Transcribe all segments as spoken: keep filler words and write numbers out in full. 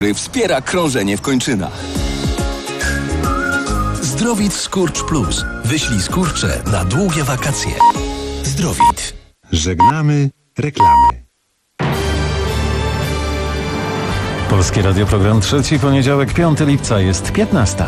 który wspiera krążenie w kończynach. Zdrowit Skurcz Plus. Wyślij skurcze na długie wakacje. Zdrowit. Żegnamy reklamy. Polskie Radio, program trzeci, poniedziałek, piątego lipca, jest piętnasta.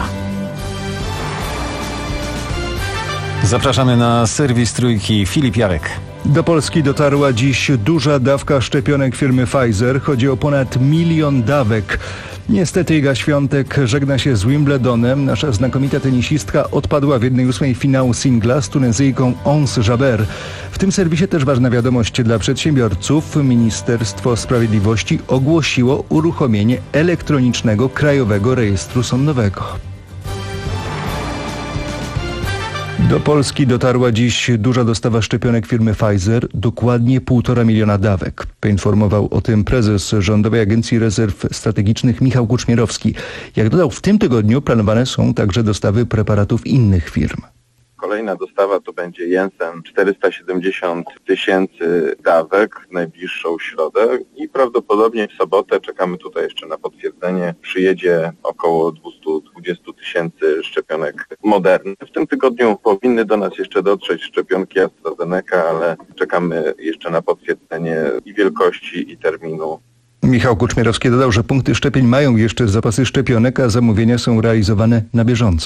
Zapraszamy na serwis Trójki. Filip Jarek. Do Polski dotarła dziś duża dawka szczepionek firmy Pfizer. Chodzi o ponad milion dawek. Niestety Iga Świątek żegna się z Wimbledonem. Nasza znakomita tenisistka odpadła w jednej ósmej finału singla z Tunezyjką Ons Jabeur. W tym serwisie też ważna wiadomość dla przedsiębiorców. Ministerstwo Sprawiedliwości ogłosiło uruchomienie elektronicznego Krajowego Rejestru Sądowego. Do Polski dotarła dziś duża dostawa szczepionek firmy Pfizer, dokładnie półtora miliona dawek. Poinformował o tym prezes Rządowej Agencji Rezerw Strategicznych Michał Kuczmierowski. Jak dodał, w tym tygodniu planowane są także dostawy preparatów innych firm. Kolejna dostawa to będzie Janssen, czterysta siedemdziesiąt tysięcy dawek w najbliższą środę i prawdopodobnie w sobotę, czekamy tutaj jeszcze na potwierdzenie, przyjedzie około dwieście dwadzieścia tysięcy szczepionek Moderny. W tym tygodniu powinny do nas jeszcze dotrzeć szczepionki AstraZeneca, ale czekamy jeszcze na potwierdzenie i wielkości, i terminu. Michał Kuczmierowski dodał, że punkty szczepień mają jeszcze zapasy szczepionek, a zamówienia są realizowane na bieżąco.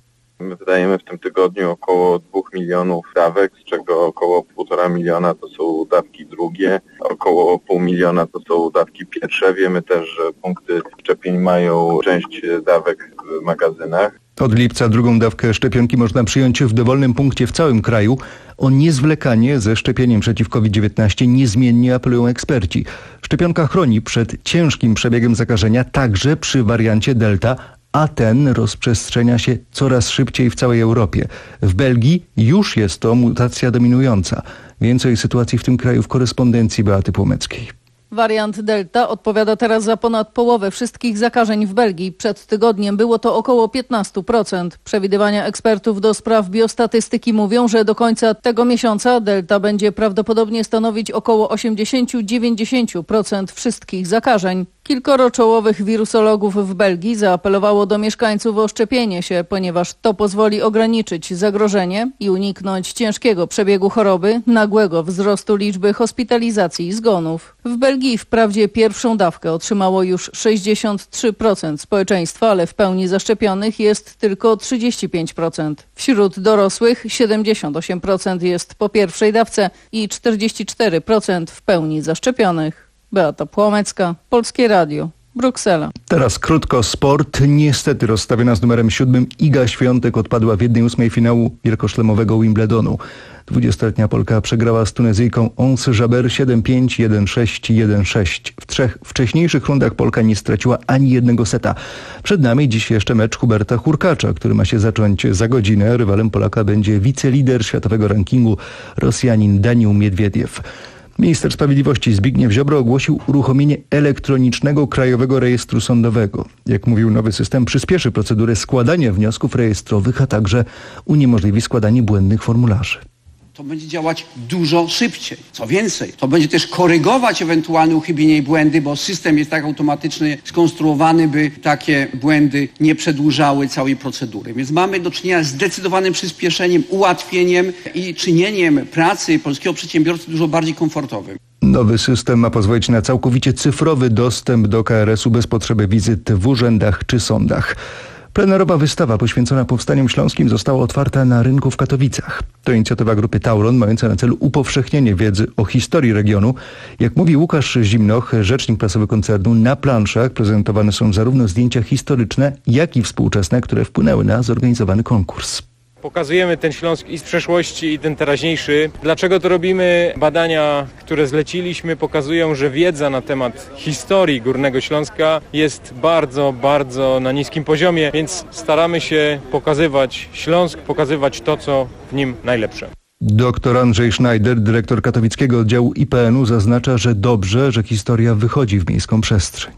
My wydajemy w tym tygodniu około dwóch milionów dawek, z czego około półtora miliona to są dawki drugie, około pół miliona to są dawki pierwsze. Wiemy też, że punkty szczepień mają część dawek w magazynach. Od lipca drugą dawkę szczepionki można przyjąć w dowolnym punkcie w całym kraju. O niezwlekanie ze szczepieniem przeciw kowid dziewiętnaście niezmiennie apelują eksperci. Szczepionka chroni przed ciężkim przebiegiem zakażenia także przy wariancie Delta, a ten rozprzestrzenia się coraz szybciej w całej Europie. W Belgii już jest to mutacja dominująca. Więcej o sytuacji w tym kraju w korespondencji Beaty Płomeckiej. Wariant Delta odpowiada teraz za ponad połowę wszystkich zakażeń w Belgii. Przed tygodniem było to około piętnaście procent. Przewidywania ekspertów do spraw biostatystyki mówią, że do końca tego miesiąca Delta będzie prawdopodobnie stanowić około osiemdziesiąt do dziewięćdziesięciu procent wszystkich zakażeń. Kilkoro czołowych wirusologów w Belgii zaapelowało do mieszkańców o szczepienie się, ponieważ to pozwoli ograniczyć zagrożenie i uniknąć ciężkiego przebiegu choroby, nagłego wzrostu liczby hospitalizacji i zgonów. W Belgii wprawdzie pierwszą dawkę otrzymało już sześćdziesiąt trzy procent społeczeństwa, ale w pełni zaszczepionych jest tylko trzydzieści pięć procent. Wśród dorosłych siedemdziesiąt osiem procent jest po pierwszej dawce i czterdzieści cztery procent w pełni zaszczepionych. Beata Płomecka, Polskie Radio, Bruksela. Teraz krótko sport. Niestety rozstawiona z numerem siódmym Iga Świątek odpadła w jednej ósmej finału wielkoszlemowego Wimbledonu. dwudziestoletnia Polka przegrała z Tunezyjką Ons Jabeur siedem pięć, jeden sześć, jeden sześć. W trzech wcześniejszych rundach Polka nie straciła ani jednego seta. Przed nami dziś jeszcze mecz Huberta Hurkacza, który ma się zacząć za godzinę. Rywalem Polaka będzie wicelider światowego rankingu Rosjanin Daniil Miedwiediew. Minister Sprawiedliwości Zbigniew Ziobro ogłosił uruchomienie elektronicznego Krajowego Rejestru Sądowego. Jak mówił, nowy system przyspieszy procedurę składania wniosków rejestrowych, a także uniemożliwi składanie błędnych formularzy. To będzie działać dużo szybciej. Co więcej, to będzie też korygować ewentualne uchybienia i błędy, bo system jest tak automatycznie skonstruowany, by takie błędy nie przedłużały całej procedury. Więc mamy do czynienia z zdecydowanym przyspieszeniem, ułatwieniem i czynieniem pracy polskiego przedsiębiorcy dużo bardziej komfortowym. Nowy system ma pozwolić na całkowicie cyfrowy dostęp do K R S u bez potrzeby wizyt w urzędach czy sądach. Plenerowa wystawa poświęcona powstaniom śląskim została otwarta na rynku w Katowicach. To inicjatywa grupy Tauron mająca na celu upowszechnienie wiedzy o historii regionu. Jak mówi Łukasz Zimnoch, rzecznik prasowy koncernu, na planszach prezentowane są zarówno zdjęcia historyczne, jak i współczesne, które wpłynęły na zorganizowany konkurs. Pokazujemy ten Śląsk i z przeszłości, i ten teraźniejszy. Dlaczego to robimy? Badania, które zleciliśmy, pokazują, że wiedza na temat historii Górnego Śląska jest bardzo, bardzo na niskim poziomie, więc staramy się pokazywać Śląsk, pokazywać to, co w nim najlepsze. Doktor Andrzej Schneider, dyrektor katowickiego oddziału I P N u, zaznacza, że dobrze, że historia wychodzi w miejską przestrzeń.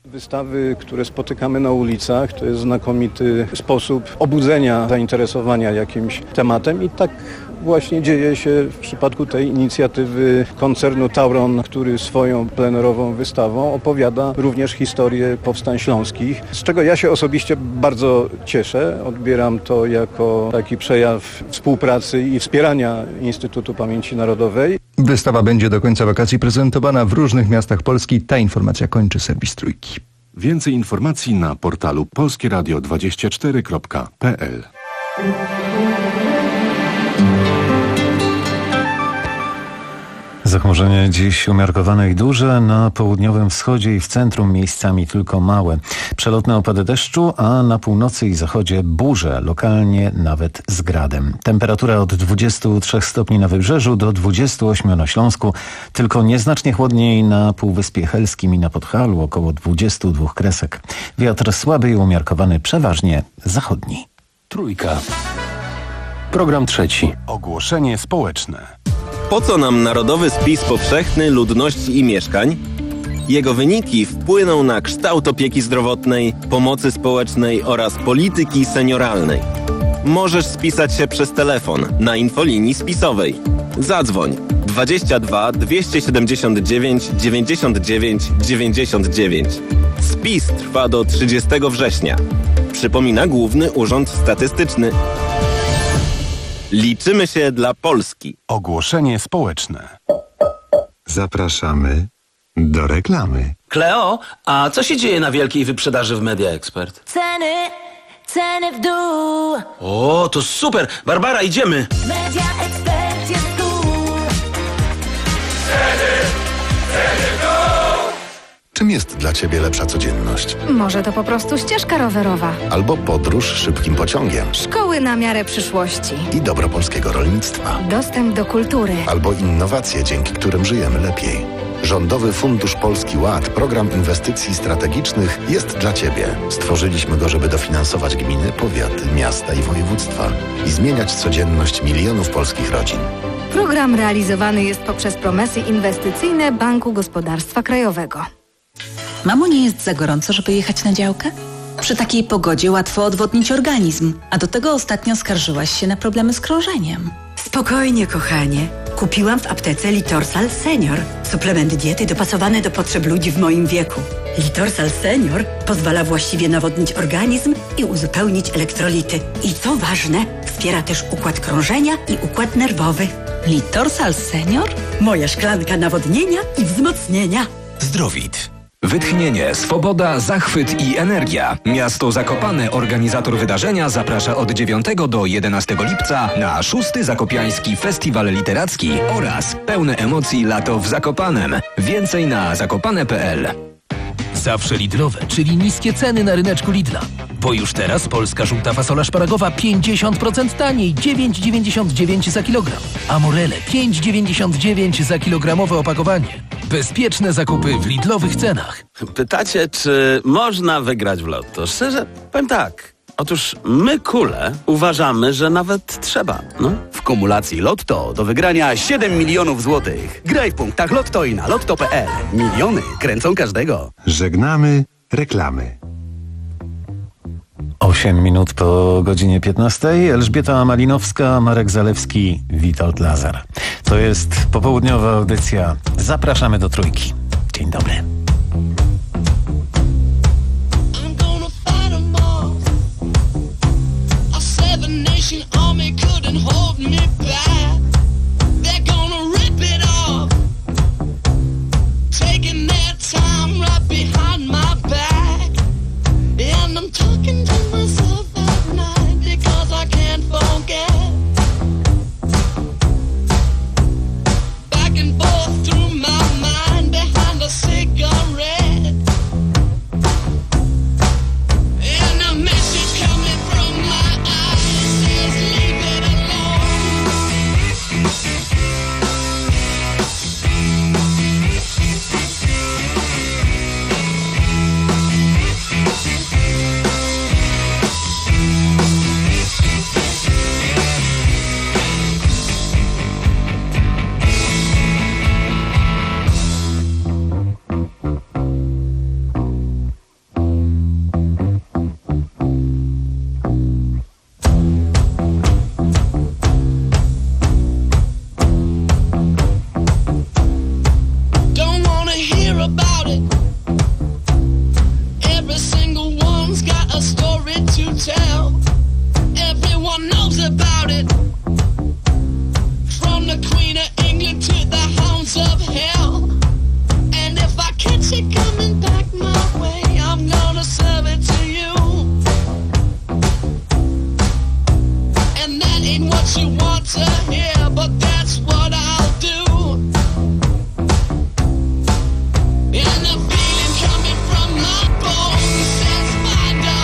Wystawy, które spotykamy na ulicach, to jest znakomity sposób obudzenia zainteresowania jakimś tematem i tak właśnie dzieje się w przypadku tej inicjatywy koncernu Tauron, który swoją plenerową wystawą opowiada również historię powstań śląskich, z czego ja się osobiście bardzo cieszę. Odbieram to jako taki przejaw współpracy i wspierania Instytutu Pamięci Narodowej. Wystawa będzie do końca wakacji prezentowana w różnych miastach Polski. Ta informacja kończy serwis Trójki. Więcej informacji na portalu polskie radio dwadzieścia cztery kropka p l. Zachmurzenie dziś umiarkowane i duże, na południowym wschodzie i w centrum miejscami tylko małe. Przelotne opady deszczu, a na północy i zachodzie burze, lokalnie nawet z gradem. Temperatura od dwudziestu trzech stopni na wybrzeżu do dwudziestu ośmiu na Śląsku, tylko nieznacznie chłodniej na Półwyspie Helskim i na Podhalu, około dwudziestu dwóch kresek. Wiatr słaby i umiarkowany, przeważnie zachodni. Trójka. Program trzeci. Ogłoszenie społeczne. Po co nam Narodowy Spis Powszechny Ludności i Mieszkań? Jego wyniki wpłyną na kształt opieki zdrowotnej, pomocy społecznej oraz polityki senioralnej. Możesz spisać się przez telefon na infolinii spisowej. Zadzwoń dwadzieścia dwa dwieście siedemdziesiąt dziewięć dziewięćdziesiąt dziewięć dziewięćdziesiąt dziewięć. Spis trwa do trzydziestego września. Przypomina Główny Urząd Statystyczny. Liczymy się dla Polski. Ogłoszenie społeczne. Zapraszamy do reklamy. Kleo, a co się dzieje na wielkiej wyprzedaży w Media Expert? Ceny, ceny w dół. O, to super! Barbara, idziemy! Media Expert jest tu. Ceny, ceny w dół! Czym jest dla Ciebie lepsza codzienność? Może to po prostu ścieżka rowerowa. Albo podróż szybkim pociągiem. Szkoły na miarę przyszłości. I dobro polskiego rolnictwa. Dostęp do kultury. Albo innowacje, dzięki którym żyjemy lepiej. Rządowy Fundusz Polski Ład, program inwestycji strategicznych, jest dla Ciebie. Stworzyliśmy go, żeby dofinansować gminy, powiaty, miasta i województwa i zmieniać codzienność milionów polskich rodzin. Program realizowany jest poprzez promesy inwestycyjne Banku Gospodarstwa Krajowego. Mamo, nie jest za gorąco, żeby jechać na działkę? Przy takiej pogodzie łatwo odwodnić organizm, a do tego ostatnio skarżyłaś się na problemy z krążeniem. Spokojnie, kochanie. Kupiłam w aptece Litorsal Senior. Suplement diety dopasowany do potrzeb ludzi w moim wieku. Litorsal Senior pozwala właściwie nawodnić organizm i uzupełnić elektrolity. I co ważne, wspiera też układ krążenia i układ nerwowy. Litorsal Senior? Moja szklanka nawodnienia i wzmocnienia. Zdrowit. Wytchnienie, swoboda, zachwyt i energia. Miasto Zakopane, organizator wydarzenia, zaprasza od dziewiątego do jedenastego lipca na szósty Zakopiański Festiwal Literacki oraz pełne emocji lato w Zakopanem. Więcej na zakopane kropka p l. Zawsze Lidlowe, czyli niskie ceny na ryneczku Lidla. Bo już teraz polska żółta fasola szparagowa pięćdziesiąt procent taniej, dziewięć dziewięćdziesiąt dziewięć za kilogram. A morele pięć dziewięćdziesiąt dziewięć za kilogramowe opakowanie. Bezpieczne zakupy w Lidlowych cenach. Pytacie, czy można wygrać w lotto? Szczerze, powiem tak. Otóż my, kule, uważamy, że nawet trzeba. No. W kumulacji Lotto do wygrania siedem milionów złotych. Graj w punktach Lotto i na lotto kropka p l. Miliony kręcą każdego. Żegnamy reklamy. Osiem minut po godzinie piętnastej. Elżbieta Malinowska, Marek Zalewski, Witold Lazar. To jest popołudniowa audycja. Zapraszamy do Trójki. Dzień dobry. Everyone's got a story to tell. Everyone knows about it. From the Queen of England to the hounds of hell. And if I catch it coming back my way, I'm gonna serve it to you. And that ain't what you want to hear, but that's what I'll do. And the feeling coming from my bones says find a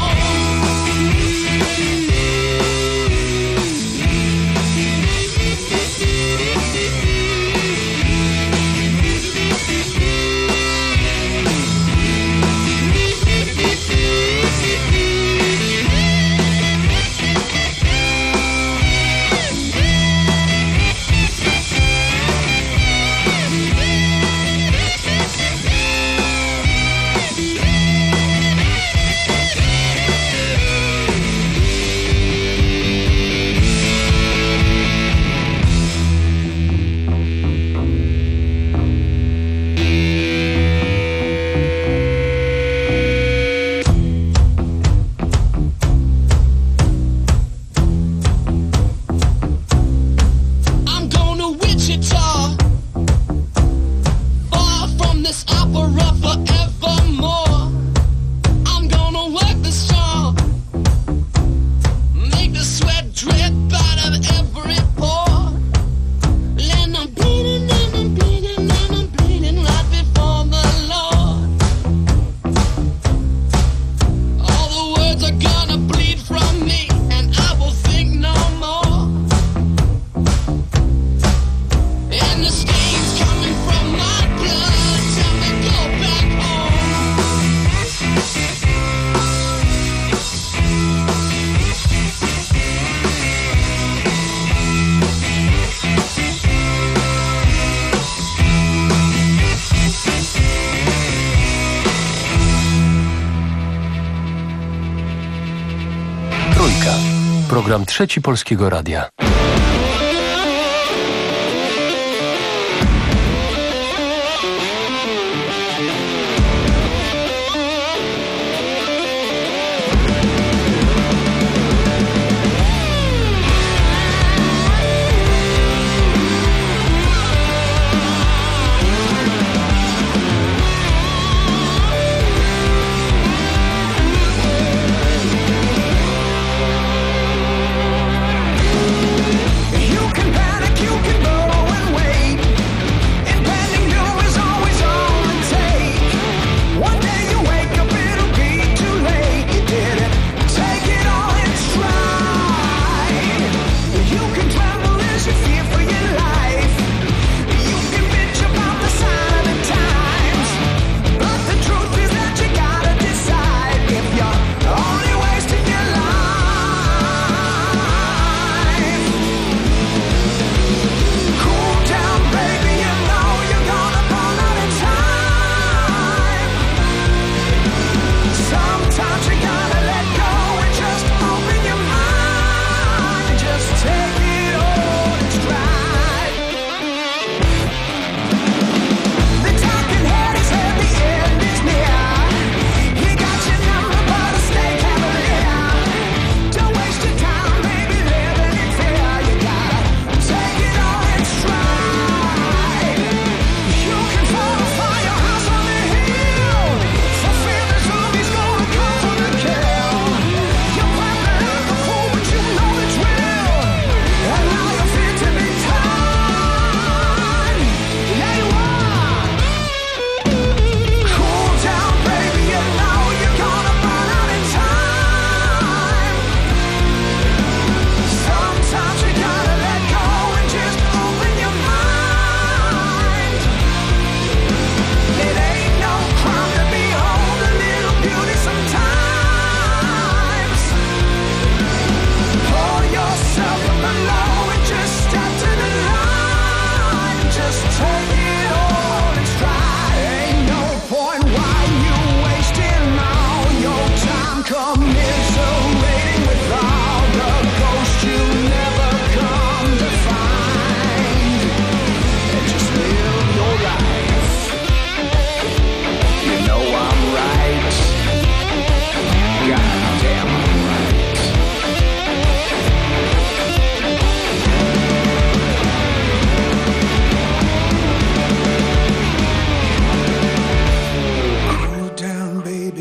Program Trzeci Polskiego Radia.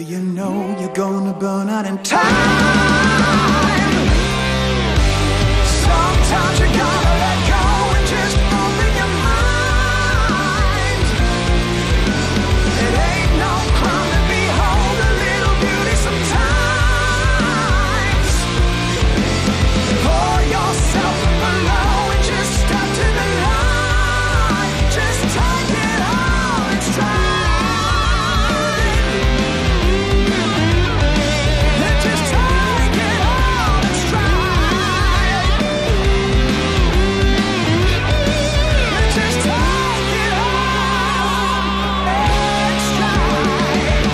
you know you're gonna burn out in time. Sometimes you gotta let go and just open your mind. It ain't no crime to behold a little beauty sometimes. Pour yourself below and just step to the line. Just take it all in stride. Just take it all in stride. Just take it all in stride.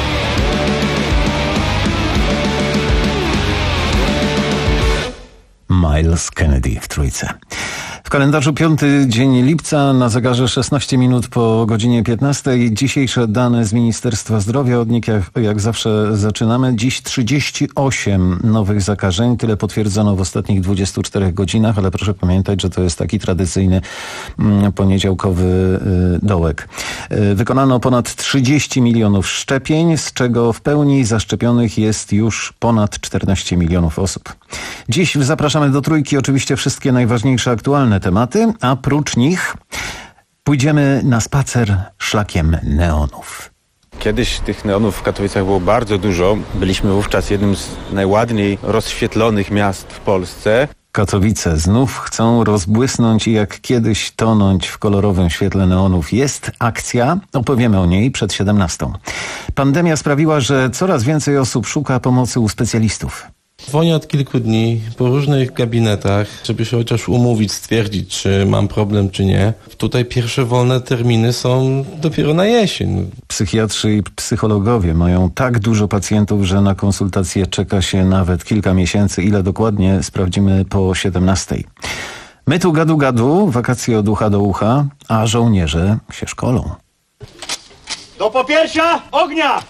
Miles Kennedy w trójce. W kalendarzu piąty dzień lipca, na zegarze szesnaście minut po godzinie piętnastej. Dzisiejsze dane z Ministerstwa Zdrowia. Od nich jak, jak zawsze zaczynamy. Dziś trzydzieści osiem nowych zakażeń. Tyle potwierdzono w ostatnich dwudziestu czterech godzinach, ale proszę pamiętać, że to jest taki tradycyjny mm, poniedziałkowy y, dołek. Y, wykonano ponad trzydzieści milionów szczepień, z czego w pełni zaszczepionych jest już ponad czternaście milionów osób. Dziś zapraszamy do trójki oczywiście wszystkie najważniejsze aktualne tematy, a prócz nich pójdziemy na spacer szlakiem neonów. Kiedyś tych neonów w Katowicach było bardzo dużo. Byliśmy wówczas jednym z najładniej rozświetlonych miast w Polsce. Katowice znów chcą rozbłysnąć i jak kiedyś tonąć w kolorowym świetle neonów. Jest akcja, opowiemy o niej przed siedemnastą. Pandemia sprawiła, że coraz więcej osób szuka pomocy u specjalistów. Dzwonię od kilku dni po różnych gabinetach, żeby się chociaż umówić, stwierdzić, czy mam problem, czy nie. Tutaj pierwsze wolne terminy są dopiero na jesień. Psychiatrzy i psychologowie mają tak dużo pacjentów, że na konsultacje czeka się nawet kilka miesięcy. Ile dokładnie, sprawdzimy po siedemnastej. My tu gadu gadu, wakacje od ucha do ucha, a żołnierze się szkolą. Do popiersia ognia!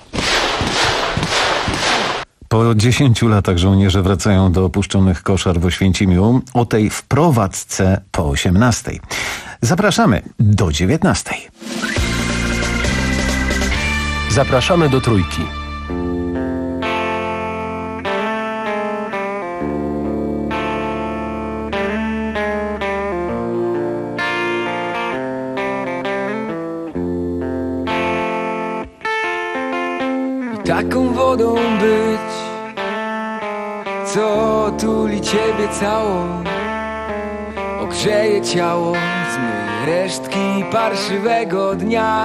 Po dziesięciu latach żołnierze wracają do opuszczonych koszar w Oświęcimiu. O tej wprowadzce po osiemnastej. Zapraszamy do dziewiętnastej. Zapraszamy do trójki. Taką wodą być, co tuli ciebie całą, ogrzeje ciało, zmyje resztki parszywego dnia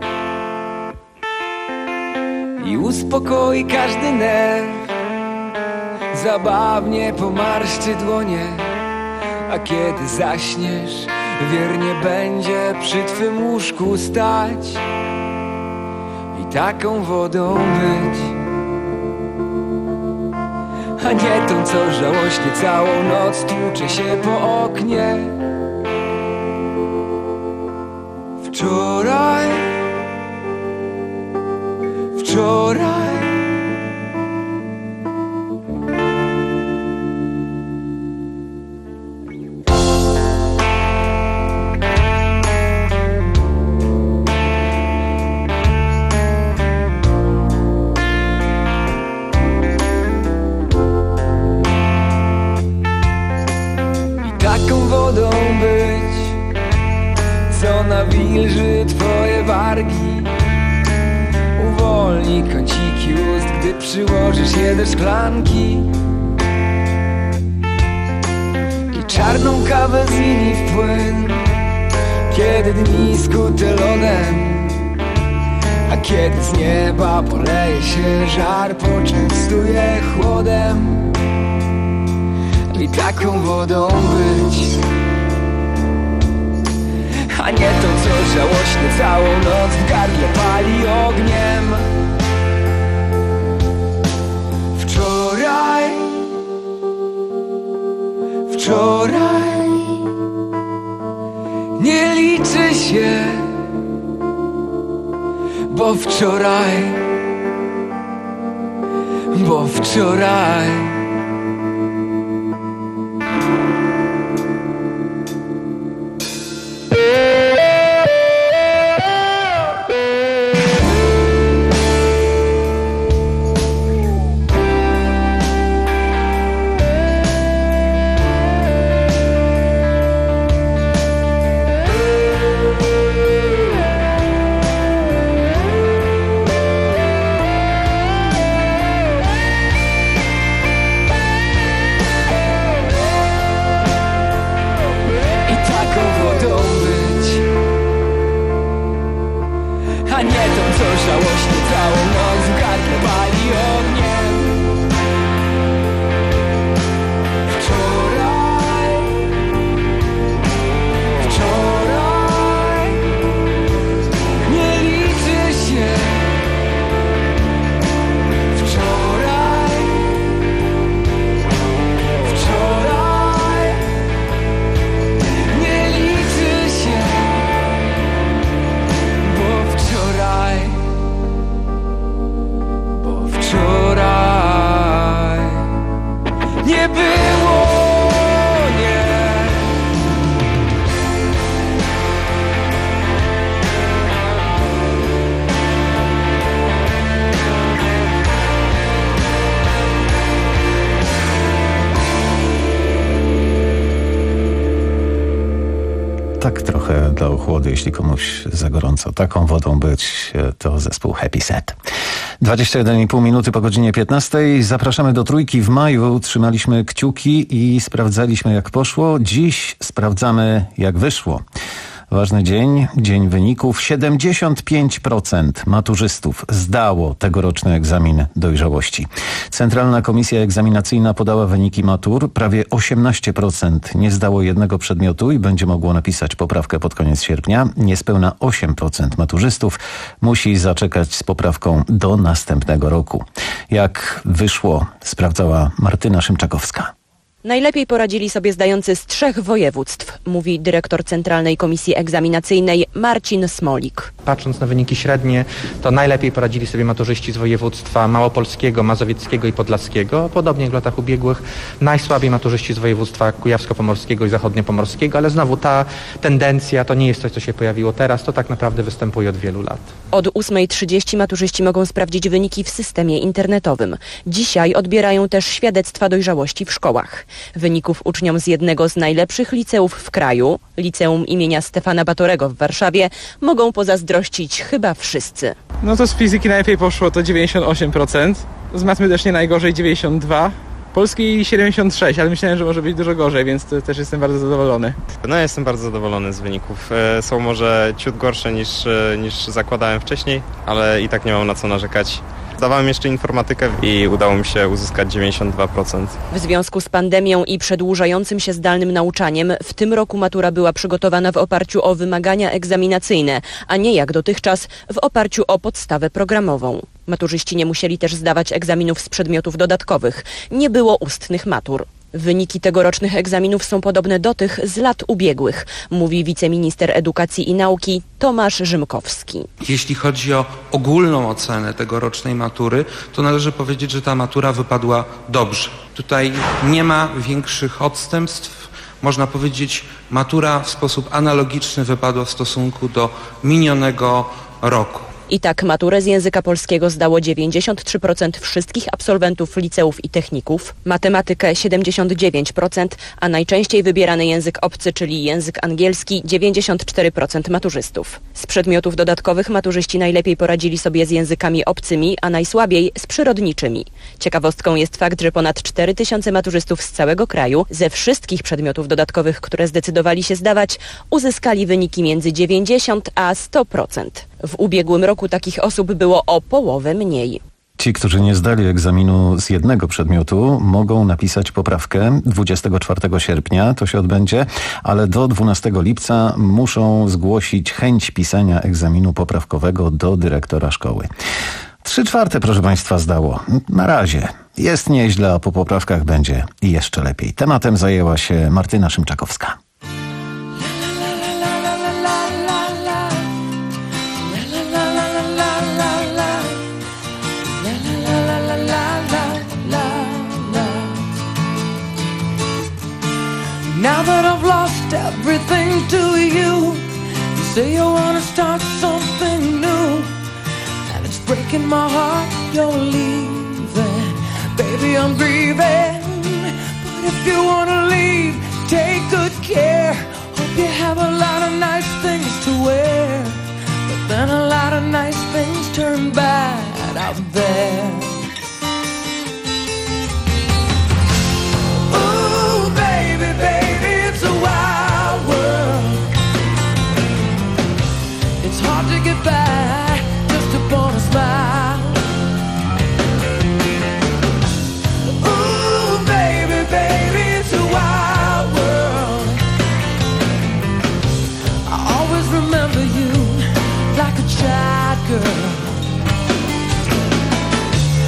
i uspokoi każdy nerw, zabawnie pomarszczy dłonie, a kiedy zaśniesz, wiernie będzie przy twym łóżku stać. Taką wodą być, a nie tą, co żałośnie całą noc tłucze się po oknie. Wczoraj, wczoraj wodą być, co nawilży twoje wargi, uwolni kąciki ust, gdy przyłożysz je do szklanki i czarną kawę zmieni w płyn, kiedy dni skute lodem, a kiedy z nieba poleje się żar, poczęstuje chłodem. I taką wodą być, a nie to, co żałośnie całą noc w gardle pali ogniem. Wczoraj, wczoraj nie liczy się, bo wczoraj, bo wczoraj ochłody, jeśli komuś za gorąco. Taką wodą być to zespół Happy Set. dwadzieścia jeden i pół minuty po godzinie piętnastej. Zapraszamy do Trójki w maju. Trzymaliśmy kciuki i sprawdzaliśmy, jak poszło. Dziś sprawdzamy, jak wyszło. Ważny dzień, dzień wyników. siedemdziesiąt pięć procent maturzystów zdało tegoroczny egzamin dojrzałości. Centralna Komisja Egzaminacyjna podała wyniki matur. Prawie osiemnaście procent nie zdało jednego przedmiotu i będzie mogło napisać poprawkę pod koniec sierpnia. Niespełna osiem procent maturzystów musi zaczekać z poprawką do następnego roku. Jak wyszło, sprawdzała Martyna Szymczakowska. Najlepiej poradzili sobie zdający z trzech województw, mówi dyrektor Centralnej Komisji Egzaminacyjnej Marcin Smolik. Patrząc na wyniki średnie, to najlepiej poradzili sobie maturzyści z województwa małopolskiego, mazowieckiego i podlaskiego. Podobnie jak w latach ubiegłych, najsłabiej maturzyści z województwa kujawsko-pomorskiego i zachodniopomorskiego, ale znowu ta tendencja to nie jest coś, co się pojawiło teraz, to tak naprawdę występuje od wielu lat. Od ósmej trzydzieści maturzyści mogą sprawdzić wyniki w systemie internetowym. Dzisiaj odbierają też świadectwa dojrzałości w szkołach. Wyników uczniom z jednego z najlepszych liceów w kraju, Liceum imienia Stefana Batorego w Warszawie, mogą pozazdrościć chyba wszyscy. No to z fizyki najlepiej poszło, to dziewięćdziesiąt osiem procent. Z matmy też nie najgorzej, dziewięćdziesiąt dwa procent. Polski siedemdziesiąt sześć procent, ale myślałem, że może być dużo gorzej, więc też jestem bardzo zadowolony. No jestem bardzo zadowolony z wyników. Są może ciut gorsze niż, niż zakładałem wcześniej, ale i tak nie mam na co narzekać. Zdawałem jeszcze informatykę i udało mi się uzyskać dziewięćdziesiąt dwa procent. W związku z pandemią i przedłużającym się zdalnym nauczaniem w tym roku matura była przygotowana w oparciu o wymagania egzaminacyjne, a nie jak dotychczas w oparciu o podstawę programową. Maturzyści nie musieli też zdawać egzaminów z przedmiotów dodatkowych. Nie było ustnych matur. Wyniki tegorocznych egzaminów są podobne do tych z lat ubiegłych, mówi wiceminister edukacji i nauki Tomasz Rzymkowski. Jeśli chodzi o ogólną ocenę tegorocznej matury, to należy powiedzieć, że ta matura wypadła dobrze. Tutaj nie ma większych odstępstw. Można powiedzieć, matura w sposób analogiczny wypadła w stosunku do minionego roku. I tak maturę z języka polskiego zdało dziewięćdziesiąt trzy procent wszystkich absolwentów liceów i techników, matematykę siedemdziesiąt dziewięć procent, a najczęściej wybierany język obcy, czyli język angielski, dziewięćdziesiąt cztery procent maturzystów. Z przedmiotów dodatkowych maturzyści najlepiej poradzili sobie z językami obcymi, a najsłabiej z przyrodniczymi. Ciekawostką jest fakt, że ponad cztery tysiące maturzystów z całego kraju ze wszystkich przedmiotów dodatkowych, które zdecydowali się zdawać, uzyskali wyniki między dziewięćdziesiąt a sto procent. W ubiegłym roku takich osób było o połowę mniej. Ci, którzy nie zdali egzaminu z jednego przedmiotu, mogą napisać poprawkę dwudziestego czwartego sierpnia, to się odbędzie, ale do dwunastego lipca muszą zgłosić chęć pisania egzaminu poprawkowego do dyrektora szkoły. Trzy czwarte, proszę Państwa, zdało. Na razie. Jest nieźle, a po poprawkach będzie jeszcze lepiej. Tematem zajęła się Martyna Szymczakowska. Now that I've lost everything to you, you say you wanna start something new, and it's breaking my heart you're leaving. Baby, I'm grieving, but if you wanna leave, take good care. Hope you have a lot of nice things to wear, but then a lot of nice things turn bad out there. Ooh, baby, baby, it's a wild world. It's hard to get by just upon a smile. Ooh, baby, baby, it's a wild world. I always remember you like a child girl.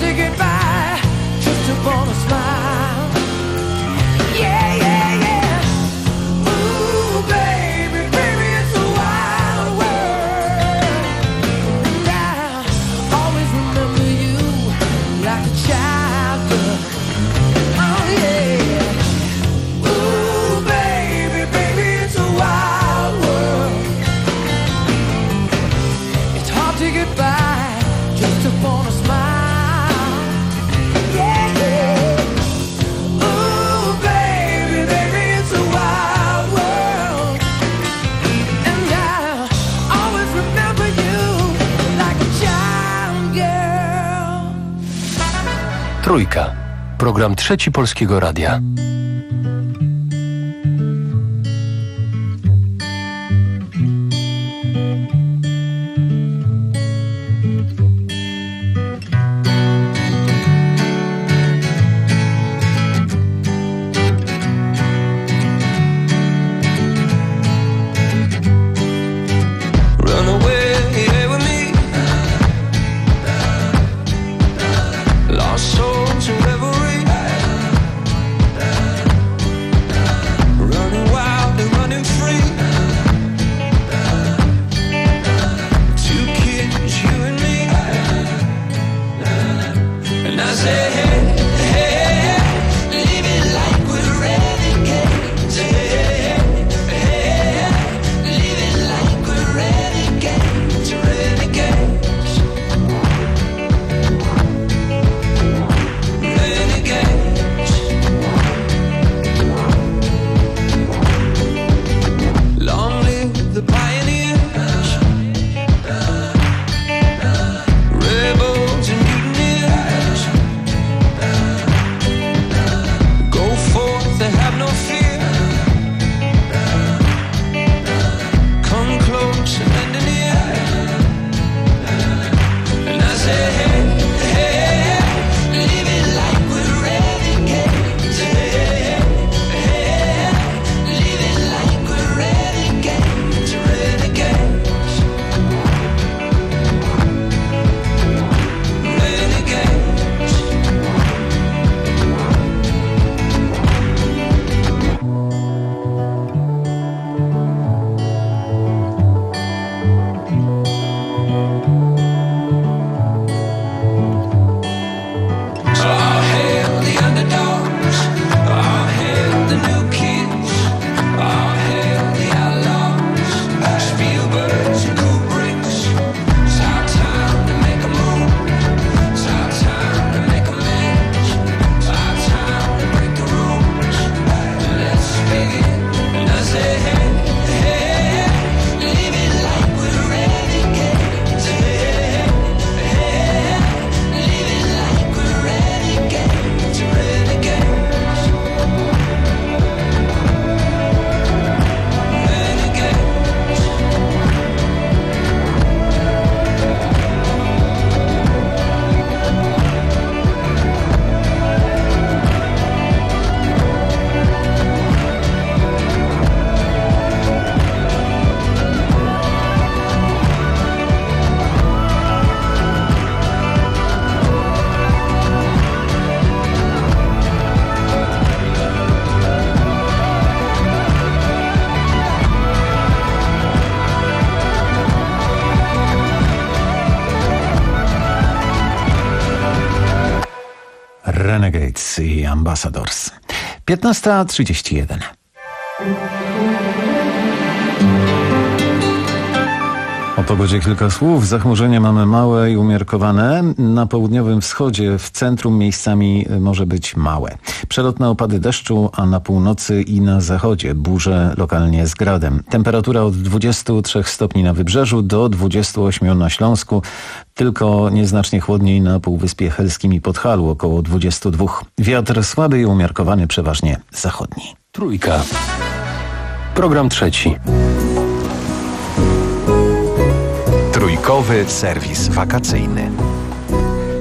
to get by, just upon a smile. Yeah, yeah, yeah. Ooh, baby, baby, it's a wild world. And I always remember you like a child does. Oh, yeah. Ooh, baby, baby, it's a wild world. It's hard to get by just upon a smile. Yeah, yeah. Ooh, baby, baby, it's a wild world. And I always remember you like a child girl. Trójka. Program Trzeci Polskiego Radia. Run away with me. Lost souls to revelry. Running wild and running free. Two kids, you and me. And I say, hey, hey, leave it like we're renegades. Hey, hey, leave it like we're renegades, renegades, renegades. Long live the pioneers, rebels and mutineers. Go forth and have no fear. Come close and lend an ear. And I say, hey, hey, leave it like we're renegades. Hey, hey, leave it like we're renegades, renegades, all hail the underdogs, all hail the new kids, all hail the outlaws, Spielbergs and Kubricks. It's our time to make a move. It's our time to make amends. It's our time to break the rules. Let's begin. And I say, hey, hey, leave it like we're renegades. Hey, hey, leave it like we're renegades, renegades, Renegades i Ambassadors. piętnasta trzydzieści jeden. O pogodzie kilka słów. Zachmurzenie mamy małe i umiarkowane. Na południowym wschodzie, w centrum miejscami może być małe. Przelotne opady deszczu, a na północy i na zachodzie burze lokalnie z gradem. Temperatura od dwudziestu trzech stopni na wybrzeżu do dwudziestu ośmiu na Śląsku. Tylko nieznacznie chłodniej na Półwyspie Helskim i Podhalu, około dwudziestu dwóch. Wiatr słaby i umiarkowany, przeważnie zachodni. Trójka. Program trzeci. Trójkowy serwis wakacyjny.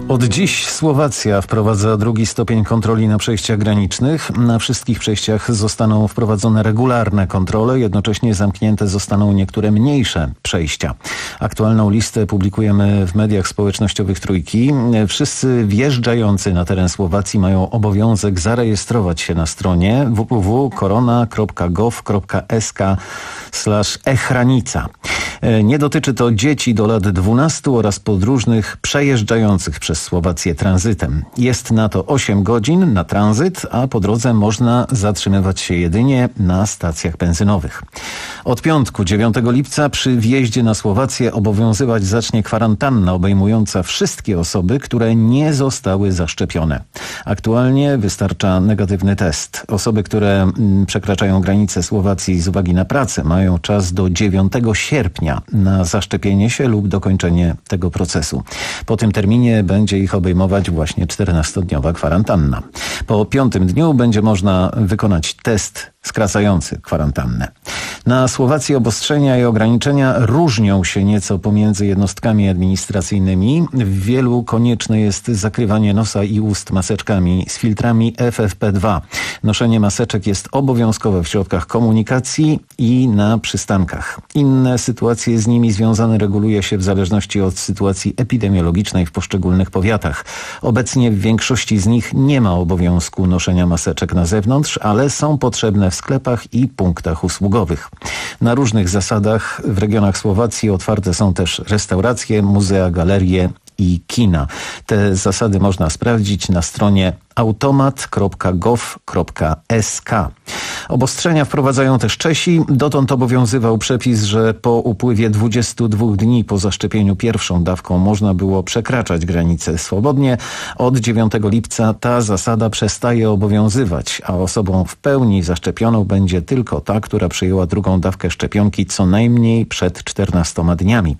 Od dziś Słowacja wprowadza drugi stopień kontroli na przejściach granicznych. Na wszystkich przejściach zostaną wprowadzone regularne kontrole, jednocześnie zamknięte zostaną niektóre mniejsze przejścia. Aktualną listę publikujemy w mediach społecznościowych Trójki. Wszyscy wjeżdżający na teren Słowacji mają obowiązek zarejestrować się na stronie w w w kropka korona kropka gov kropka es ka slash e-hranica. Nie dotyczy to dzieci do lat dwunastu oraz podróżnych przejeżdżających przez Słowację tranzytem. Jest na to osiem godzin na tranzyt, a po drodze można zatrzymywać się jedynie na stacjach benzynowych. Od piątku dziewiątego lipca przy wjeździe na Słowację obowiązywać zacznie kwarantanna obejmująca wszystkie osoby, które nie zostały zaszczepione. Aktualnie wystarcza negatywny test. Osoby, które mm, przekraczają granicę Słowacji z uwagi na pracę, mają czas do dziewiątego sierpnia na zaszczepienie się lub dokończenie tego procesu. Po tym terminie będzie ich obejmować właśnie czternastodniowa kwarantanna. Po piątym dniu będzie można wykonać test skracający kwarantannę. Na Słowacji obostrzenia i ograniczenia różnią się nieco pomiędzy jednostkami administracyjnymi. W wielu konieczne jest zakrywanie nosa i ust maseczkami z filtrami F F P dwa. Noszenie maseczek jest obowiązkowe w środkach komunikacji i na przystankach. Inne sytuacje z nimi związane reguluje się w zależności od sytuacji epidemiologicznej w poszczególnych powiatach. Obecnie w większości z nich nie ma obowiązku noszenia maseczek na zewnątrz, ale są potrzebne w sklepach i punktach usługowych. Na różnych zasadach w regionach Słowacji otwarte są też restauracje, muzea, galerie i kina. Te zasady można sprawdzić na stronie automat kropka gov kropka es ka. Obostrzenia wprowadzają też Czesi. Dotąd obowiązywał przepis, że po upływie dwudziestu dwóch dni po zaszczepieniu pierwszą dawką można było przekraczać granice swobodnie. Od dziewiątego lipca ta zasada przestaje obowiązywać, a osobą w pełni zaszczepioną będzie tylko ta, która przyjęła drugą dawkę szczepionki co najmniej przed czternastoma dniami.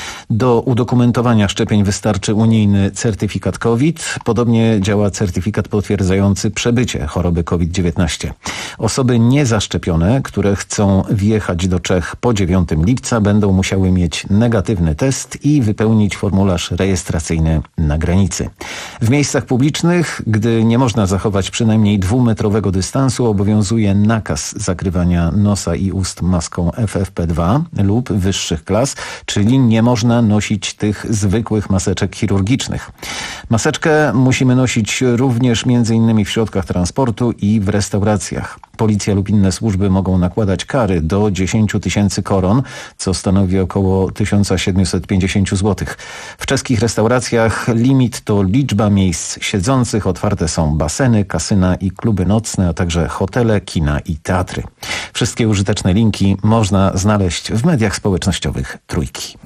Do udokumentowania szczepień wystarczy unijny certyfikat COVID. Podobnie działa certyfikat potwierdzający przebycie choroby COVID dziewiętnaście. Osoby niezaszczepione, które chcą wjechać do Czech po dziewiątego lipca, będą musiały mieć negatywny test i wypełnić formularz rejestracyjny na granicy. W miejscach publicznych, gdy nie można zachować przynajmniej dwumetrowego dystansu, obowiązuje nakaz zakrywania nosa i ust maską F F P dwa lub wyższych klas, czyli nie można nosić tych zwykłych maseczek chirurgicznych. Maseczkę musimy nosić również między innymi w środkach transportu i w restauracjach. Policja lub inne służby mogą nakładać kary do dziesięciu tysięcy koron, co stanowi około tysiąc siedemset pięćdziesiąt złotych. W czeskich restauracjach limit to liczba miejsc siedzących. Otwarte są baseny, kasyna i kluby nocne, a także hotele, kina i teatry. Wszystkie użyteczne linki można znaleźć w mediach społecznościowych Trójki.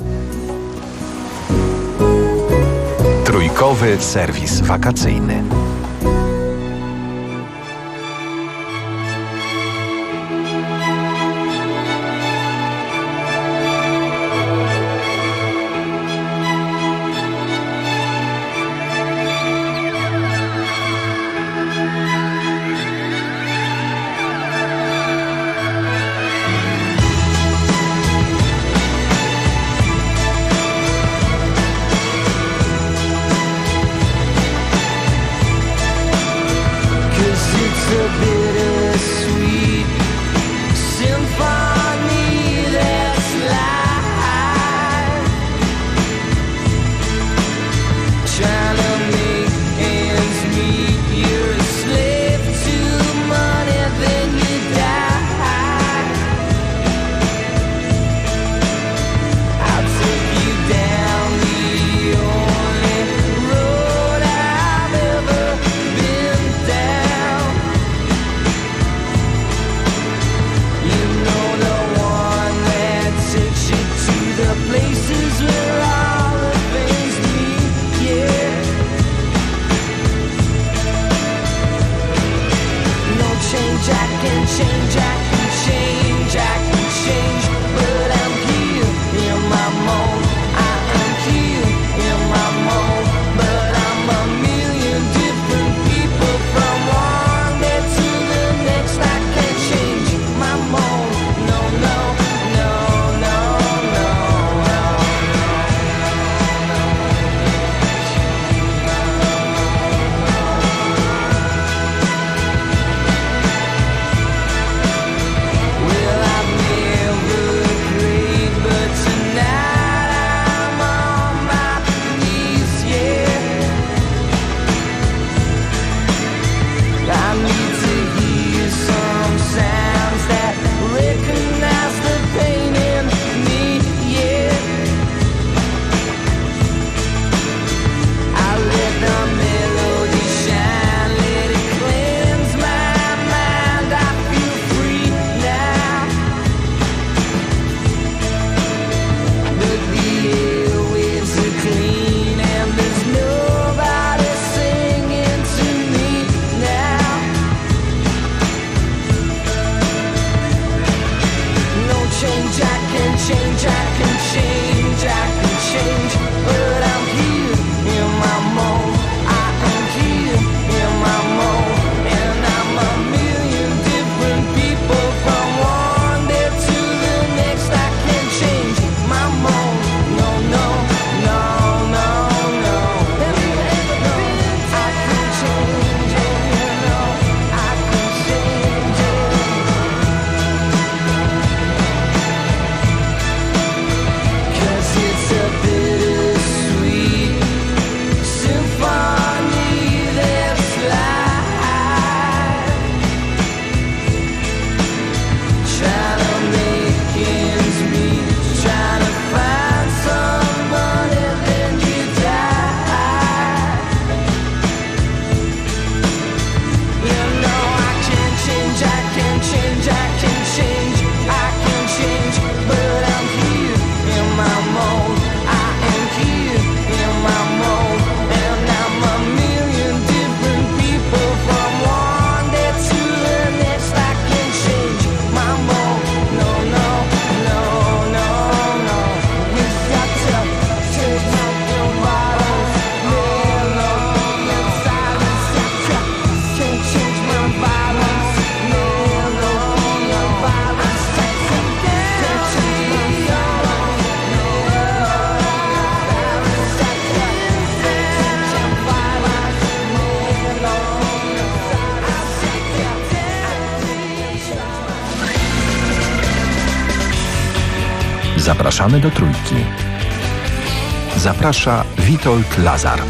Trójkowy serwis wakacyjny. Zapraszamy do Trójki. Zaprasza Witold Lazar.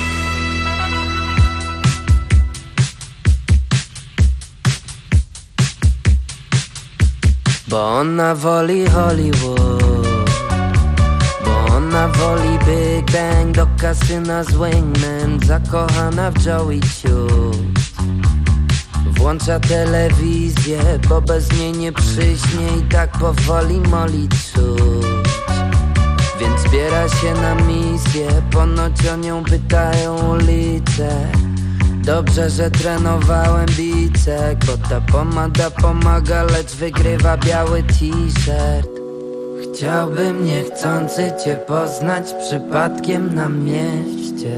Bo ona woli Hollywood, bo ona woli Big Bang do kasyna z Wingman, zakochana w Joey Ciut. Włącza telewizję, bo bez niej nie przyśnie i tak powoli moli czuć. Więc zbiera się na misję, ponoć o nią pytają ulice. Dobrze, że trenowałem bicek, bo ta pomada pomaga, lecz wygrywa biały t-shirt. Chciałbym niechcący cię poznać przypadkiem na mieście,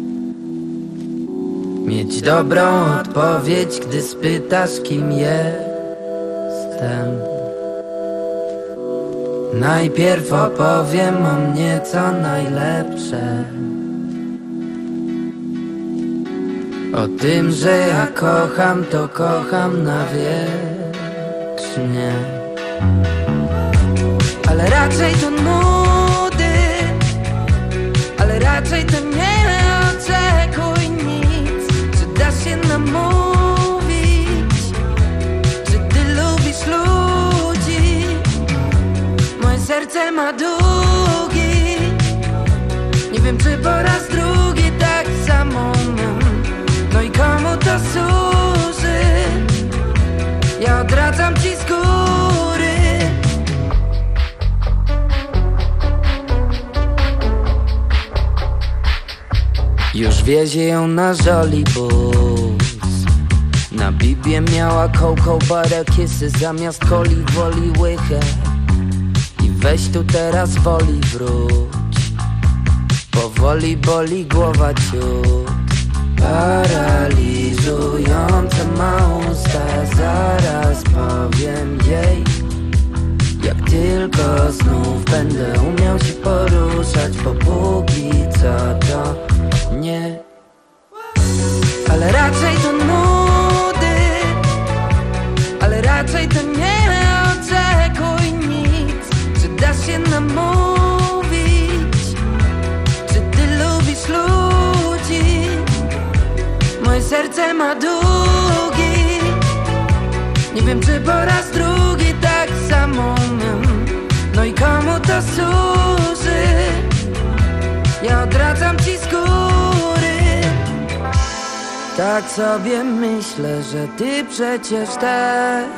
mieć dobrą odpowiedź, gdy spytasz, kim jestem. Najpierw opowiem o mnie co najlepsze, o tym, że ja kocham, to kocham na wiecznie. Ale raczej to nudy, ale raczej to nie oczekuj nic. Czy da się namówić, czy ty lubisz ludzi? Moje serce ma długi, nie wiem czy po raz drugi tak samo. No i komu to służy? Ja odradzam ci z góry. Już wiezie ją na żolibus, na bibie miała cocoa butter kissy, zamiast coli woli łychę. I weź tu teraz woli wróć, powoli boli głowa ciut. Paraliżujące ma usta, zaraz powiem jej. Jak tylko znów będę umiał się poruszać, bo póki co to nie. Ale raczej to nudy, ale raczej to nie oczekuj nic. Czy da się namówić, czy ty lubisz ludzi? Moje serce ma długi, nie wiem czy po raz drugi tak samo. No i komu to służy? Ja odradzam ci z góry. Tak sobie myślę, że ty przecież też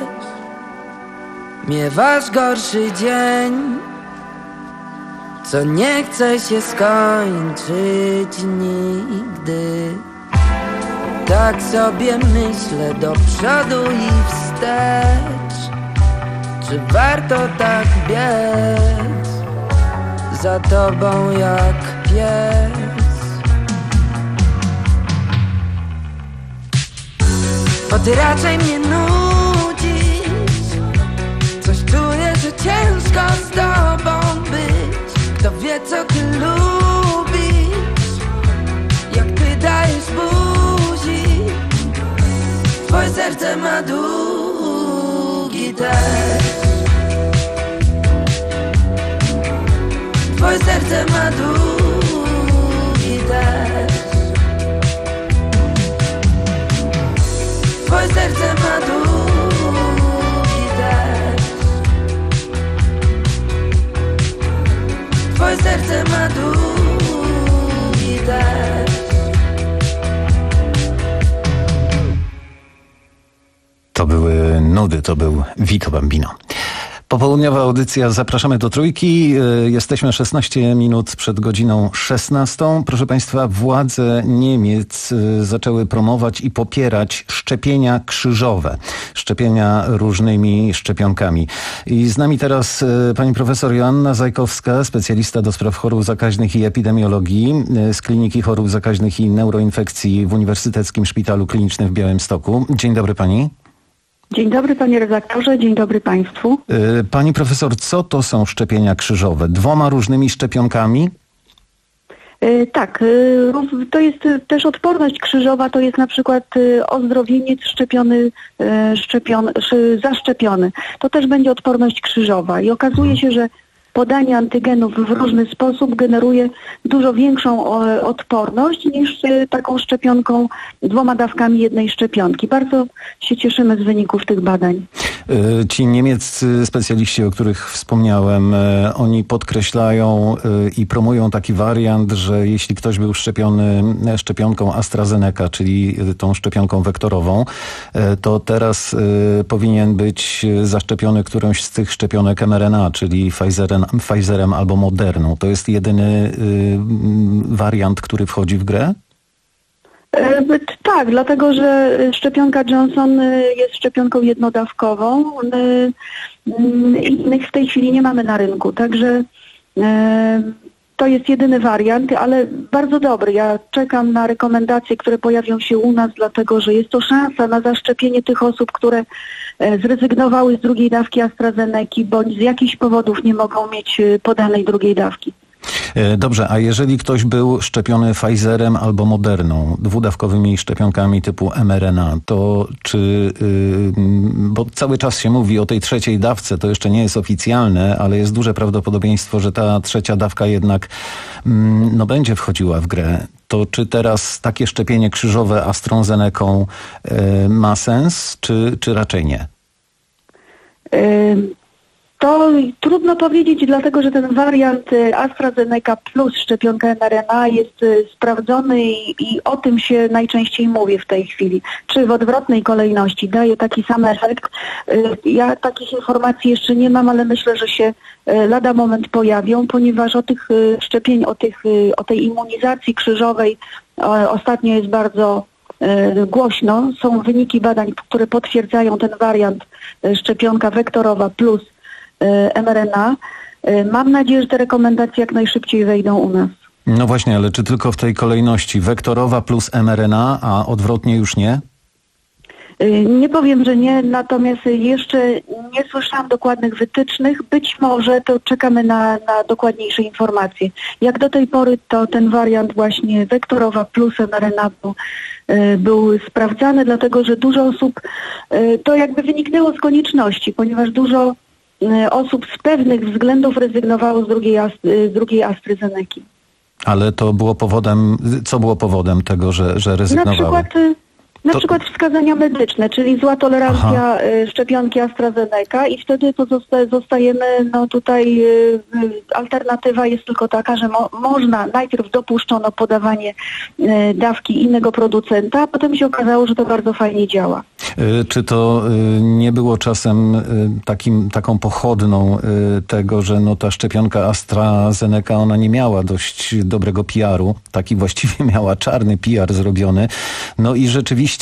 miewasz gorszy dzień, co nie chce się skończyć nigdy. Tak sobie myślę do przodu i wstecz, czy warto tak biec za tobą jak pies? Bo ty raczej mnie nudzisz, coś czuję, że ciężko z tobą być. Kto wie co ty lubisz, jak ty dajesz buzi. Twoje serce ma długi też, twoje serce ma długi też, twoje serce ma długi też, twoje serce ma długi też. To były nudy, to był Vito Bambino. Popołudniowa audycja, zapraszamy do Trójki. Jesteśmy szesnaście minut przed godziną szesnastą. Proszę Państwa, władze Niemiec zaczęły promować i popierać szczepienia krzyżowe. Szczepienia różnymi szczepionkami. I z nami teraz pani profesor Joanna Zajkowska, specjalista do spraw chorób zakaźnych i epidemiologii z Kliniki Chorób Zakaźnych i Neuroinfekcji w Uniwersyteckim Szpitalu Klinicznym w Białymstoku. Dzień dobry pani. Dzień dobry panie redaktorze, dzień dobry państwu. Pani profesor, co to są szczepienia krzyżowe? Dwoma różnymi szczepionkami? Tak, to jest też odporność krzyżowa, to jest na przykład ozdrowieniec szczepiony, szczepiony, zaszczepiony. To też będzie odporność krzyżowa i okazuje się, że podanie antygenów w różny sposób generuje dużo większą o, odporność niż y, taką szczepionką dwoma dawkami jednej szczepionki. Bardzo się cieszymy z wyników tych badań. Ci niemieccy specjaliści, o których wspomniałem, oni podkreślają i promują taki wariant, że jeśli ktoś był szczepiony szczepionką AstraZeneca, czyli tą szczepionką wektorową, to teraz powinien być zaszczepiony którąś z tych szczepionek em er en a, czyli Pfizerem, Pfizerem albo Moderną. To jest jedyny wariant, który wchodzi w grę? Tak, dlatego że szczepionka Johnson jest szczepionką jednodawkową. Innych w tej chwili nie mamy na rynku, także to jest jedyny wariant, ale bardzo dobry. Ja czekam na rekomendacje, które pojawią się u nas, dlatego że jest to szansa na zaszczepienie tych osób, które zrezygnowały z drugiej dawki AstraZeneki, bądź z jakichś powodów nie mogą mieć podanej drugiej dawki. Dobrze, a jeżeli ktoś był szczepiony Pfizerem albo Moderną, dwudawkowymi szczepionkami typu em er en a, to czy, yy, bo cały czas się mówi o tej trzeciej dawce, to jeszcze nie jest oficjalne, ale jest duże prawdopodobieństwo, że ta trzecia dawka jednak yy, no, będzie wchodziła w grę. To czy teraz takie szczepienie krzyżowe AstraZenecą yy, ma sens, czy, czy raczej nie? Yy. To trudno powiedzieć, dlatego że ten wariant AstraZeneca plus szczepionka em er en a jest sprawdzony i, i o tym się najczęściej mówi w tej chwili. Czy w odwrotnej kolejności daje taki sam efekt? Ja takich informacji jeszcze nie mam, ale myślę, że się lada moment pojawią, ponieważ o tych szczepień, o, tych, o tej immunizacji krzyżowej ostatnio jest bardzo głośno. Są wyniki badań, które potwierdzają ten wariant szczepionka wektorowa plus em er en a. Mam nadzieję, że te rekomendacje jak najszybciej wejdą u nas. No właśnie, ale czy tylko w tej kolejności wektorowa plus em er en a, a odwrotnie już nie? Nie powiem, że nie, natomiast jeszcze nie słyszałam dokładnych wytycznych. Być może to czekamy na, na dokładniejsze informacje. Jak do tej pory to ten wariant właśnie wektorowa plus em er en a był, był sprawdzany, dlatego że dużo osób, to jakby wyniknęło z konieczności, ponieważ dużo osób z pewnych względów rezygnowało z drugiej, z drugiej AstraZeneki. Ale to było powodem, co było powodem tego, że, że rezygnowało? Na przykład, na to... przykład wskazania medyczne, czyli zła tolerancja Aha. szczepionki AstraZeneca i wtedy pozosta- zostajemy, no tutaj y, alternatywa jest tylko taka, że mo- można, najpierw dopuszczono podawanie y, dawki innego producenta, a potem się okazało, że to bardzo fajnie działa. Y, czy to y, nie było czasem y, takim, taką pochodną y, tego, że no ta szczepionka AstraZeneca, ona nie miała dość dobrego P R-u, taki właściwie miała czarny P R zrobiony, no i rzeczywiście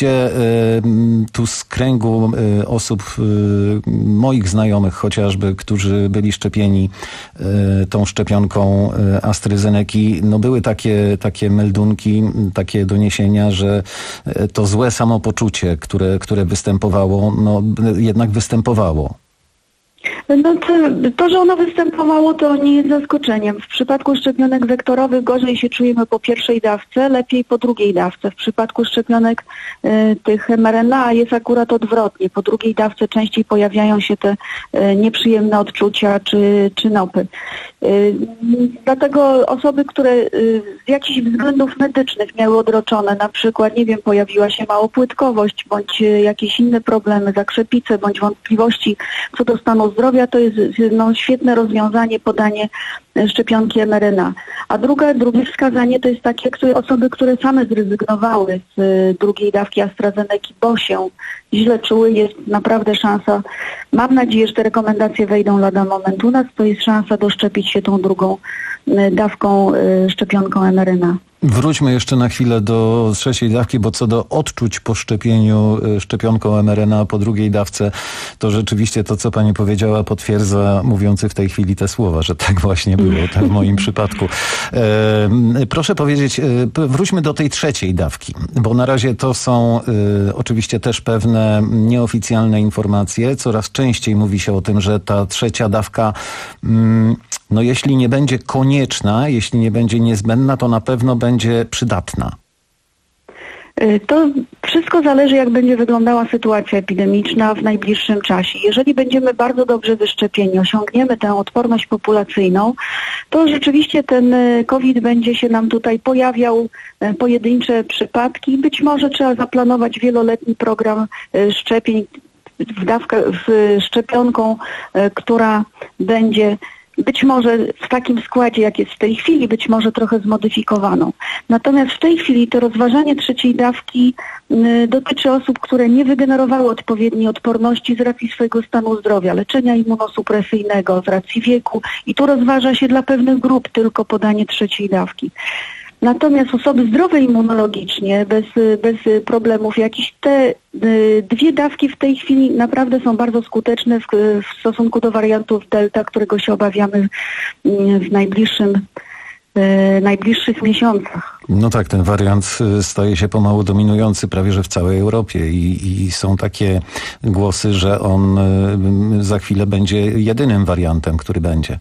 tu z kręgu osób, moich znajomych chociażby, którzy byli szczepieni tą szczepionką AstraZeneki, no były takie, takie meldunki, takie doniesienia, że to złe samopoczucie, które, które występowało, no jednak występowało. No to, to, że ono występowało, to nie jest zaskoczeniem. W przypadku szczepionek wektorowych gorzej się czujemy po pierwszej dawce, lepiej po drugiej dawce. W przypadku szczepionek y, tych em er en a jest akurat odwrotnie. Po drugiej dawce częściej pojawiają się te y, nieprzyjemne odczucia czy, czy nopy. Y, dlatego osoby, które y, z jakichś względów medycznych miały odroczone, na przykład, nie wiem, pojawiła się małopłytkowość, bądź y, jakieś inne problemy, zakrzepice, bądź wątpliwości co do stanu zdrowia, to jest no, świetne rozwiązanie podanie szczepionki em er en a. A druga, drugie wskazanie to jest takie, które, osoby, które same zrezygnowały z y, drugiej dawki AstraZeneki, bo się źle czuły, jest naprawdę szansa. Mam nadzieję, że te rekomendacje wejdą lada moment u nas, to jest szansa doszczepić się tą drugą y, dawką y, szczepionką em er en a. Wróćmy jeszcze na chwilę do trzeciej dawki, bo co do odczuć po szczepieniu szczepionką em er en a po drugiej dawce, to rzeczywiście to, co pani powiedziała, potwierdza mówiący w tej chwili te słowa, że tak właśnie było, tak w moim przypadku. E, proszę powiedzieć, wróćmy do tej trzeciej dawki, bo na razie to są e, oczywiście też pewne nieoficjalne informacje. Coraz częściej mówi się o tym, że ta trzecia dawka, mm, no jeśli nie będzie konieczna, jeśli nie będzie niezbędna, to na pewno będzie będzie przydatna. To wszystko zależy, jak będzie wyglądała sytuacja epidemiczna w najbliższym czasie. Jeżeli będziemy bardzo dobrze wyszczepieni, osiągniemy tę odporność populacyjną, to rzeczywiście ten COVID będzie się nam tutaj pojawiał, pojedyncze przypadki. Być może trzeba zaplanować wieloletni program szczepień w dawkę, w szczepionką, która będzie być może w takim składzie, jak jest w tej chwili, być może trochę zmodyfikowaną. Natomiast w tej chwili to rozważanie trzeciej dawki y, dotyczy osób, które nie wygenerowały odpowiedniej odporności z racji swojego stanu zdrowia, leczenia immunosupresyjnego, z racji wieku i tu rozważa się dla pewnych grup tylko podanie trzeciej dawki. Natomiast osoby zdrowe immunologicznie, bez, bez problemów jakichś, te y, dwie dawki w tej chwili naprawdę są bardzo skuteczne w, w stosunku do wariantów Delta, którego się obawiamy w, w najbliższym, y, najbliższych miesiącach. No tak, ten wariant staje się pomału dominujący prawie że w całej Europie i, i są takie głosy, że on y, za chwilę będzie jedynym wariantem, który będzie.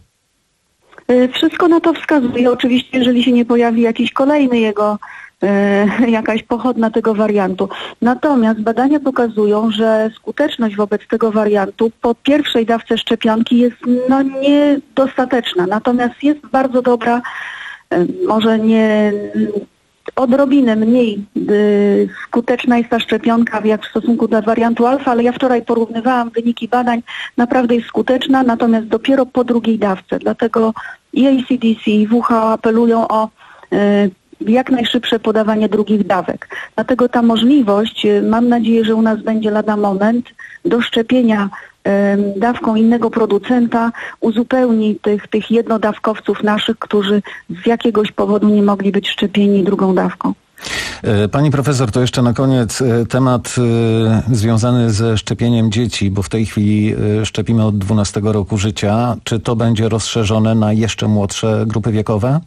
Wszystko na to wskazuje. Oczywiście, jeżeli się nie pojawi jakiś kolejny jego, e, jakaś pochodna tego wariantu. Natomiast badania pokazują, że skuteczność wobec tego wariantu po pierwszej dawce szczepionki jest no, niedostateczna. Natomiast jest bardzo dobra, e, może nie... odrobinę mniej y, skuteczna jest ta szczepionka jak w stosunku do wariantu alfa, ale ja wczoraj porównywałam wyniki badań, naprawdę jest skuteczna, natomiast dopiero po drugiej dawce. Dlatego i A C D C, i W H O apelują o y, jak najszybsze podawanie drugich dawek. Dlatego ta możliwość, y, mam nadzieję, że u nas będzie lada moment, do szczepienia dawką innego producenta uzupełni tych, tych jednodawkowców naszych, którzy z jakiegoś powodu nie mogli być szczepieni drugą dawką. Pani profesor, to jeszcze na koniec temat związany ze szczepieniem dzieci, bo w tej chwili szczepimy od dwunastego roku życia. Czy to będzie rozszerzone na jeszcze młodsze grupy wiekowe?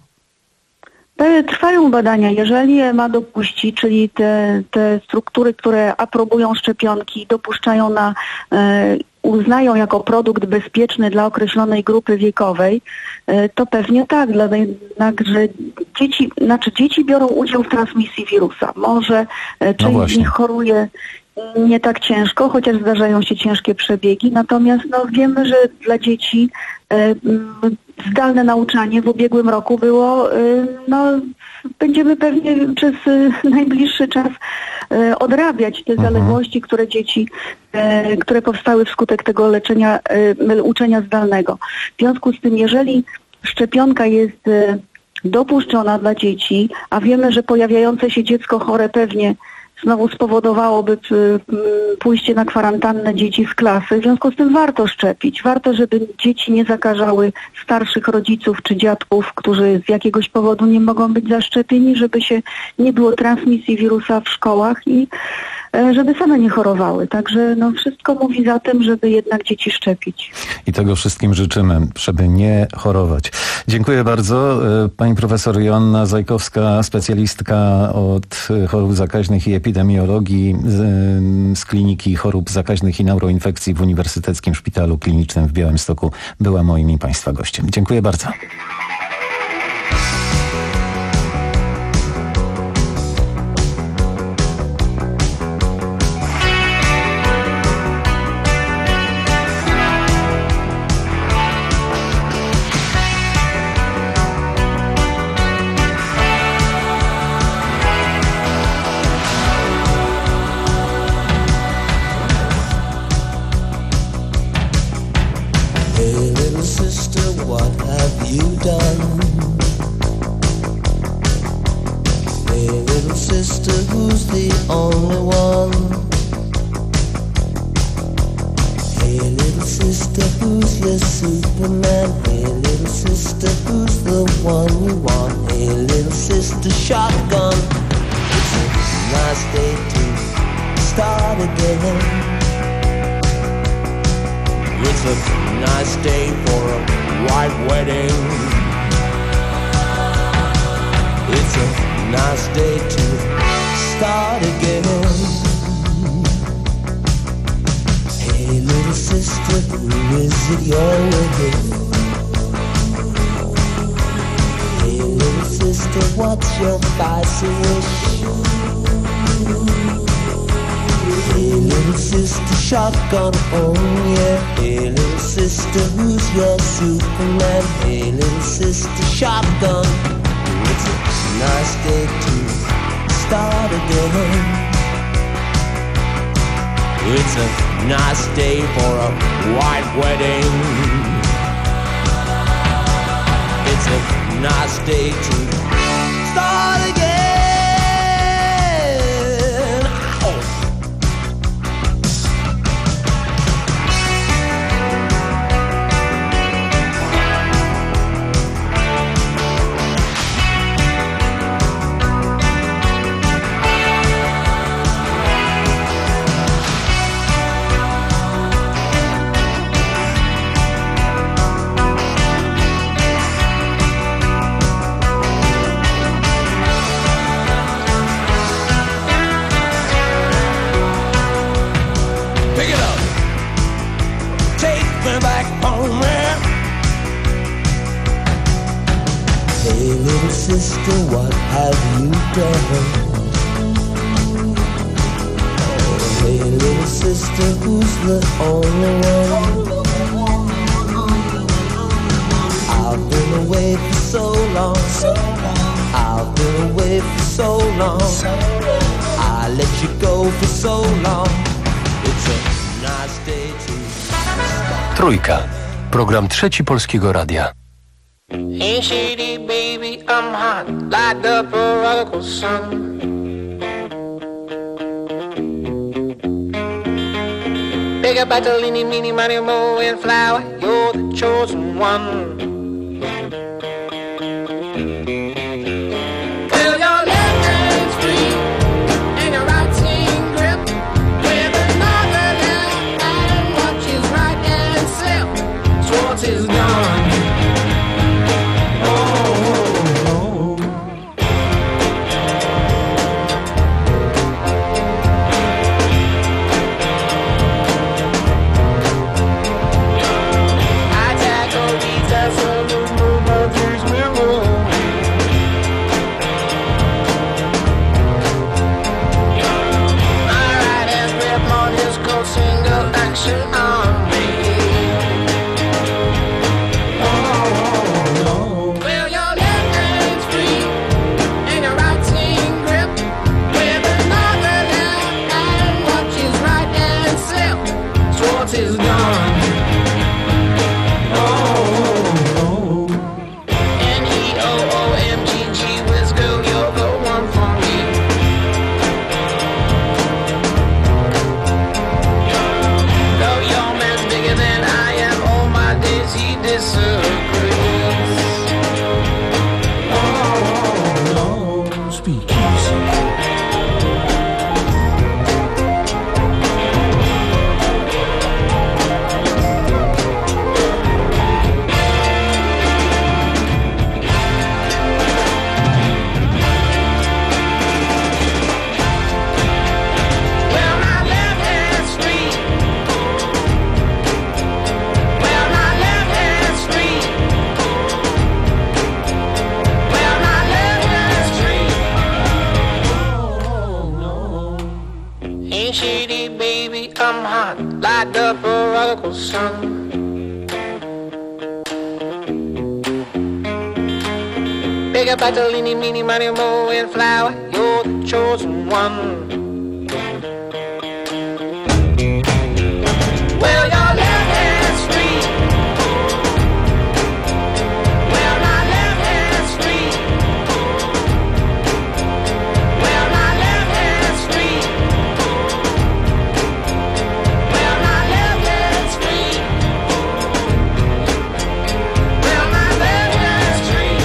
Trwają badania. Jeżeli E M A dopuści, czyli te, te struktury, które aprobują szczepionki, dopuszczają na, e, uznają jako produkt bezpieczny dla określonej grupy wiekowej, e, to pewnie tak, jednakże dzieci, znaczy dzieci biorą udział w transmisji wirusa. Może e, część no z nich choruje nie tak ciężko, chociaż zdarzają się ciężkie przebiegi, natomiast no, wiemy, że dla dzieci e, zdalne nauczanie w ubiegłym roku było, e, no będziemy pewnie przez e, najbliższy czas e, odrabiać te mhm. zaległości, które dzieci, e, które powstały wskutek tego leczenia, e, uczenia zdalnego. W związku z tym, jeżeli szczepionka jest e, dopuszczona dla dzieci, a wiemy, że pojawiające się dziecko chore pewnie znowu spowodowałoby pójście na kwarantannę dzieci z klasy. W związku z tym warto szczepić. Warto, żeby dzieci nie zakażały starszych rodziców czy dziadków, którzy z jakiegoś powodu nie mogą być zaszczepieni, żeby się nie było transmisji wirusa w szkołach i żeby same nie chorowały. Także no, wszystko mówi za tym, żeby jednak dzieci szczepić. I tego wszystkim życzymy, żeby nie chorować. Dziękuję bardzo. Pani profesor Joanna Zajkowska, specjalistka od chorób zakaźnych i epidemiologii z, z Kliniki Chorób Zakaźnych i Neuroinfekcji w Uniwersyteckim Szpitalu Klinicznym w Białymstoku, była moim i Państwa gościem. Dziękuję bardzo. What's your vice wish? shotgun on ya. Hey little sister, who's your Superman? Hey little sister, shotgun. It's a nice day to start again. It's a nice day for a white wedding. It's a nice day to start again. Sister, what have you done? Oh, hey little sister, who's the only one? I've been away for so long. I've been away for so long. I let you go for so long. It's a nice day to... Trójka. Program Trzeci Polskiego Radia. Ain't shady, baby, I'm hot, like the prodigal son. Big up at the leany, meany, money, mo, and flower, you're the chosen one. Feel your left hand's free, and your right hand grip, with another left hand, watch his right hand slip, Schwartz is gone. Big up at the leany, meany, money, mo, and flower, you're the chosen one. Well, your left hand's free. Well, my left hand's free. Well, my left hand's free. Well, my left hand's free. Well, my left hand's free.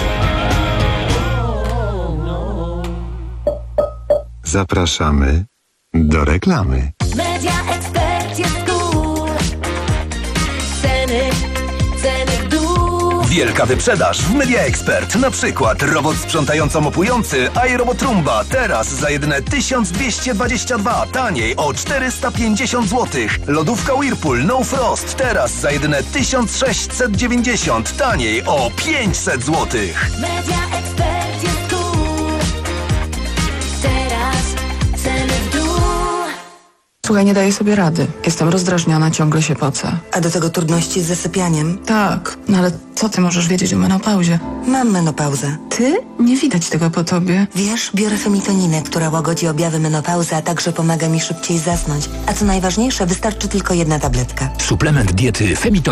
Zapraszamy do reklamy. Media Expert jest cool. Ceny, ceny w dół. Wielka wyprzedaż w Media Expert. Na przykład robot sprzątająco-mopujący iRobot Roomba teraz za jedyne tysiąc dwieście dwadzieścia dwa, taniej o czterysta pięćdziesiąt złotych. Lodówka Whirlpool No Frost teraz za jedyne tysiąc sześćset dziewięćdziesiąt, taniej o pięćset złotych. Media Expert jest cool. Teraz ceny w dół. Słuchaj, nie daję sobie rady. Jestem rozdrażniona, ciągle się pocę. A do tego trudności z zasypianiem? Tak, no ale co ty możesz wiedzieć o menopauzie? Mam menopauzę. Ty? Nie widać tego po tobie. Wiesz, biorę femitoninę, która łagodzi objawy menopauzy, a także pomaga mi szybciej zasnąć. A co najważniejsze, wystarczy tylko jedna tabletka. Suplement diety Femitonin.